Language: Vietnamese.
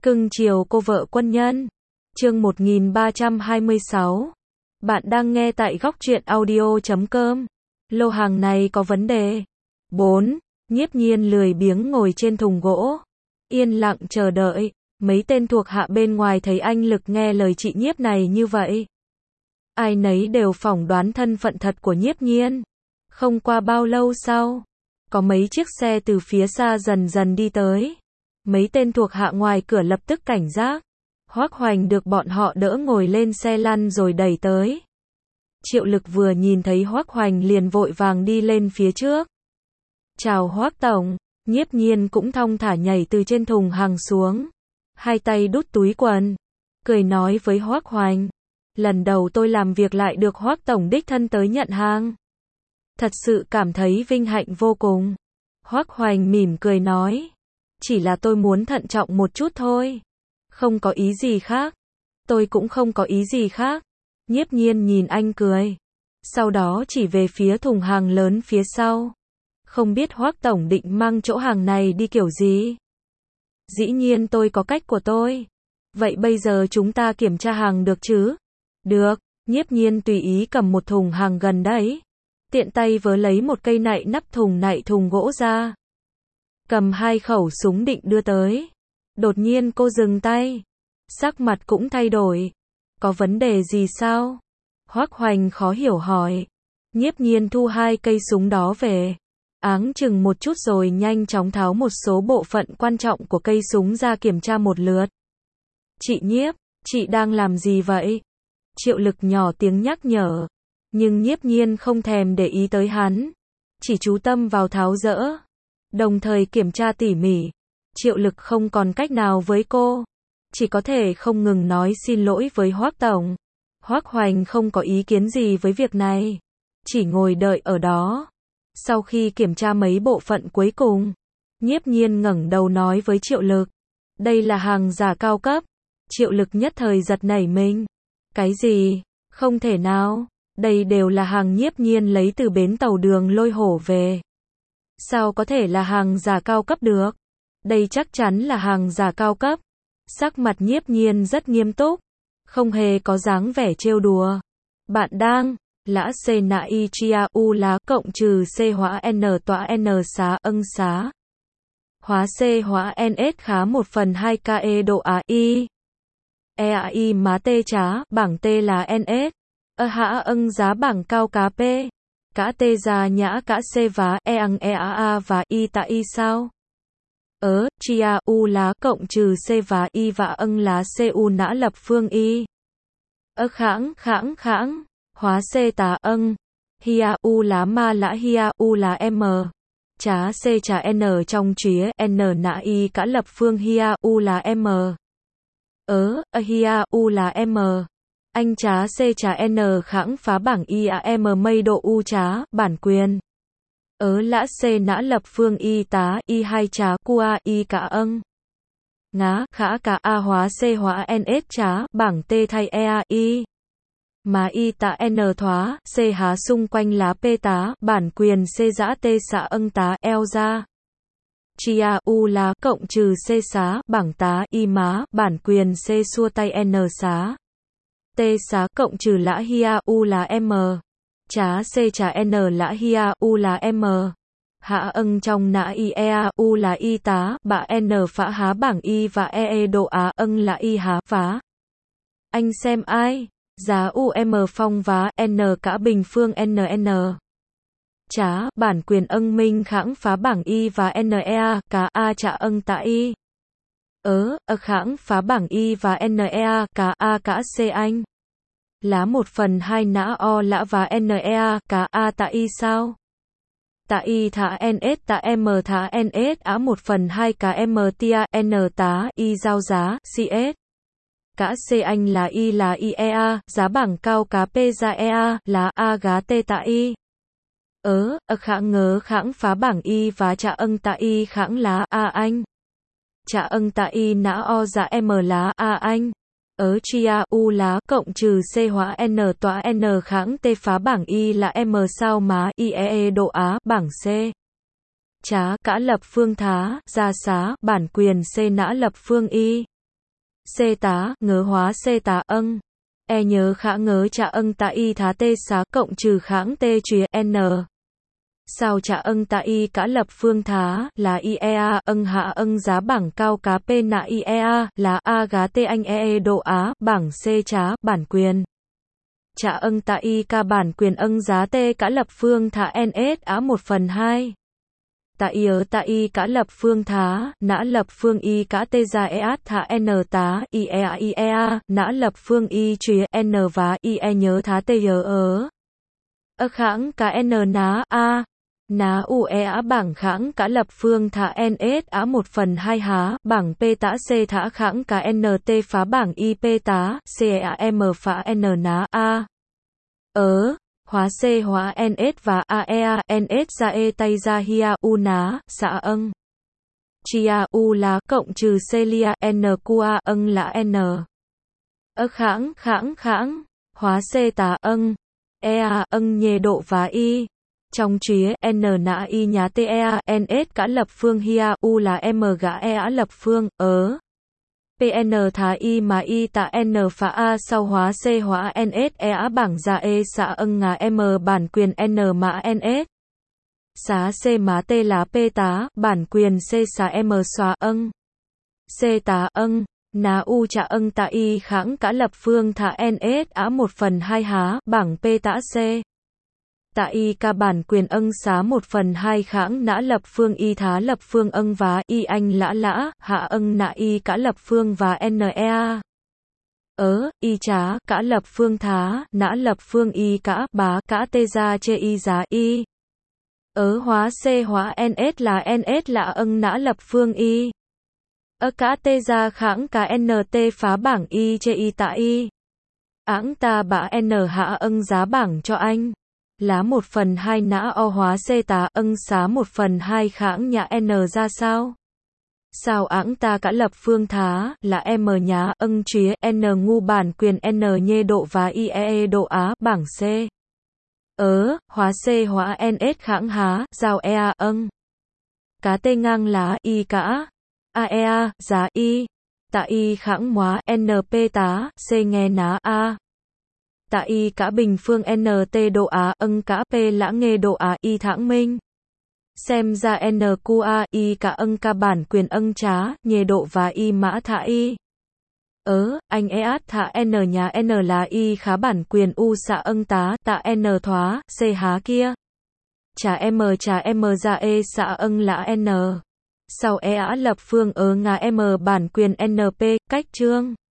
Cưng chiều cô vợ quân nhân. Chương 1326. Bạn đang nghe tại góc truyện audio.com. Lô hàng này có vấn đề. 4. Nhiếp Nhiên lười biếng ngồi trên thùng gỗ, yên lặng chờ đợi. Mấy tên thuộc hạ bên ngoài thấy anh Lực nghe lời chị Nhiếp này như vậy, ai nấy đều phỏng đoán thân phận thật của Nhiếp Nhiên. Không qua bao lâu sau, có mấy chiếc xe từ phía xa dần dần đi tới. Mấy tên thuộc hạ ngoài cửa lập tức cảnh giác. Hoắc Hoành được bọn họ đỡ ngồi lên xe lăn rồi đẩy tới. Triệu Lực vừa nhìn thấy Hoắc Hoành liền vội vàng đi lên phía trước. Chào Hoắc tổng. Nhiếp Nhiên cũng thong thả nhảy từ trên thùng hàng xuống, hai tay đút túi quần, cười nói với Hoắc Hoành. Lần đầu tôi làm việc lại được Hoắc tổng đích thân tới nhận hàng, thật sự cảm thấy vinh hạnh vô cùng. Hoắc Hoành mỉm cười nói. Chỉ là tôi muốn thận trọng một chút thôi. Không có ý gì khác. Tôi cũng không có ý gì khác. Nhiếp Nhiên nhìn anh cười. Sau đó chỉ về phía thùng hàng lớn phía sau. Không biết Hoắc tổng định mang chỗ hàng này đi kiểu gì? Dĩ nhiên tôi có cách của tôi. Vậy bây giờ chúng ta kiểm tra hàng được chứ? Được. Nhiếp Nhiên tùy ý cầm một thùng hàng gần đấy. Tiện tay vớ lấy một cây nạy nắp nạy thùng gỗ ra. Cầm hai khẩu súng định đưa tới. Đột nhiên cô dừng tay. Sắc mặt cũng thay đổi. Có vấn đề gì sao? Hoắc Hoành khó hiểu hỏi. Nhiếp Nhiên thu hai cây súng đó về, áng chừng một chút rồi nhanh chóng tháo một số bộ phận quan trọng của cây súng ra kiểm tra một lượt. Chị Nhiếp, chị đang làm gì vậy? Triệu Lực nhỏ tiếng nhắc nhở. Nhưng Nhiếp Nhiên không thèm để ý tới hắn, chỉ chú tâm vào tháo dỡ, đồng thời kiểm tra tỉ mỉ. Triệu Lực không còn cách nào với cô, chỉ có thể không ngừng nói xin lỗi với Hoắc tổng. Hoắc Hoành không có ý kiến gì với việc này, chỉ ngồi đợi ở đó. Sau khi kiểm tra mấy bộ phận cuối cùng, Nhiếp Nhiên ngẩng đầu nói với Triệu Lực. Đây là hàng giả cao cấp. Triệu Lực nhất thời giật nảy mình. Cái gì? Không thể nào. Đây đều là hàng Nhiếp Nhiên lấy từ bến tàu Đường Lôi Hổ về. Sao có thể là hàng giả cao cấp được? Đây chắc chắn là hàng giả cao cấp. Sắc mặt Nhiếp Nhiên rất nghiêm túc, không hề có dáng vẻ trêu đùa. Bạn đang lã c na y chia u lá cộng trừ c hóa n tọa n xá âng xá hóa c hóa ns khá 1/2 ke độ a i e má t trá bảng t là ns hạ âng giá bảng cao cá p cá t già nhã cá c vá ăn a và y tạ y sao? Chia u lá cộng trừ c và y và âng lá c u nã lập phương y. Khãng hóa c tá âng hia u lá ma lã hia u lá m chá c chá n trong chía n nã y cả lập phương hia u lá m hia u lá m anh chá c chá n khãng phá bảng y a m mây độ u chá bản quyền lã c nã lập phương y tá y hai chá qua y cả âng ngá khả cả a hóa c hóa ns chá bảng t thay ea y mà y tạ n thoá c há xung quanh lá p tá bản quyền c giã t xạ âng tá eo ra chia u lá cộng trừ c xá bảng tá y má bản quyền c xua tay n xá t xá cộng trừ lã hia u lá m chá c chá n lã hia u lá m hạ âng trong nã y ea u là y tá bạ n phá há bảng y và độ á âng là y há phá. Anh xem ai? Giá UM phong vá n cả bình phương NN. Chá bản quyền âng minh khãng phá bảng y và NEA cá a chạ âng tạ y. Khãng phá bảng y và NEA cá a cả c anh. Lá 1/2 nã o lã và NEA cá a tạ y sao? Tạ y thả ns tạ m thả ns á 1/2 cá m tia n tá y giao giá cs. Cả c anh là iea, giá bảng cao cá p ra ea là a gá t tạ y. Khãng ngớ khãng phá bảng y và chạ âng tạ y khãng lá a anh. Chạ âng tạ y nã o giá m lá a anh. Chia u lá cộng trừ c hóa n tọa n khãng t phá bảng y là m sao má iee độ á bảng c. Chá cả lập phương thá ra xá bản quyền c nã lập phương y. C tá, ngớ hóa C tá âng. E nhớ khả ngớ trả âng tạ y thá tê xá cộng trừ kháng tê chùy N. Sao trả âng tạ y cả lập phương thá, là IEA, âng hạ âng giá bảng cao cá P nạ IEA, là A gá tê anh độ Á, bảng C trá, bản quyền. Trả âng tạ y ca bản quyền âng giá tê cả lập phương thá NS Á 1/2. Tạ y cả lập phương thá, nã lập phương y cả tê ra ES thá N tá, IEA, nã lập phương y chùy N và IE nhớ thá tê kháng cả N ná A. Ná UE bảng kháng cả lập phương thả NS Á 1/2 há, bảng P tả C thả kháng cả NT phá bảng IP tá, CEAM phá N ná A. Hóa C hóa NS và AEA, NS ra E tay ra hia, U ná, xạ âng. Chia U là cộng trừ Celia, NQA âng là N. Kháng, hóa C tá âng. EA âng nhề độ và Y. Trong chứa N nã Y nhá TEA, NS cả lập phương hia, U là M gã EA lập phương, PN thá Y mà Y tạ N phá A sau hóa C hóa NS EA bảng ra E xạ âng ngà M bản quyền N mã NS. Xá C má T là P tá, bản quyền C xá M xóa âng. C tá âng. Ná U trả âng tạ Y kháng cả lập phương thả NS Á 1/2 há, bảng P tả C. Tạ Y ca bản quyền âng xá 1/2 kháng nã lập phương Y thá lập phương âng và Y anh lã, hạ âng nã Y cả lập phương và NEA. Y trá, cả lập phương thá, nã lập phương Y cả, bá, cả tê ra chê Y giá Y. Hóa C hóa NS là âng nã lập phương Y. Cả tê ra kháng cả NT phá bảng Y chê Y tạ Y. Áng ta bả N hạ âng giá bảng cho anh. Lá 1/2 nã O hóa C tá âng xá 1/2 kháng nhã N ra sao? Sao áng ta cả lập phương thá, là M nhá âng chứa N ngu bản quyền N nhê độ và IE độ Á, bảng C. Hóa C hóa NS kháng há, giao EA âng. Cá tê ngang lá Y cả. AEA, giá Y. Tạ Y kháng hóa NP tá, C nghe ná A. Tạ Y cả bình phương NT độ Á, âng cả P lã nghe độ Á Y thãng minh. Xem ra NQA, Y cả âng ca bản quyền âng trá, nhề độ và Y mã thả Y. Anh ES thả N nhà N là Y khá bản quyền U xạ âng tá, tạ N thoá, C há kia. Trả M ra E xạ âng lã N. Sau EA lập phương ngà M bản quyền NP, cách chương.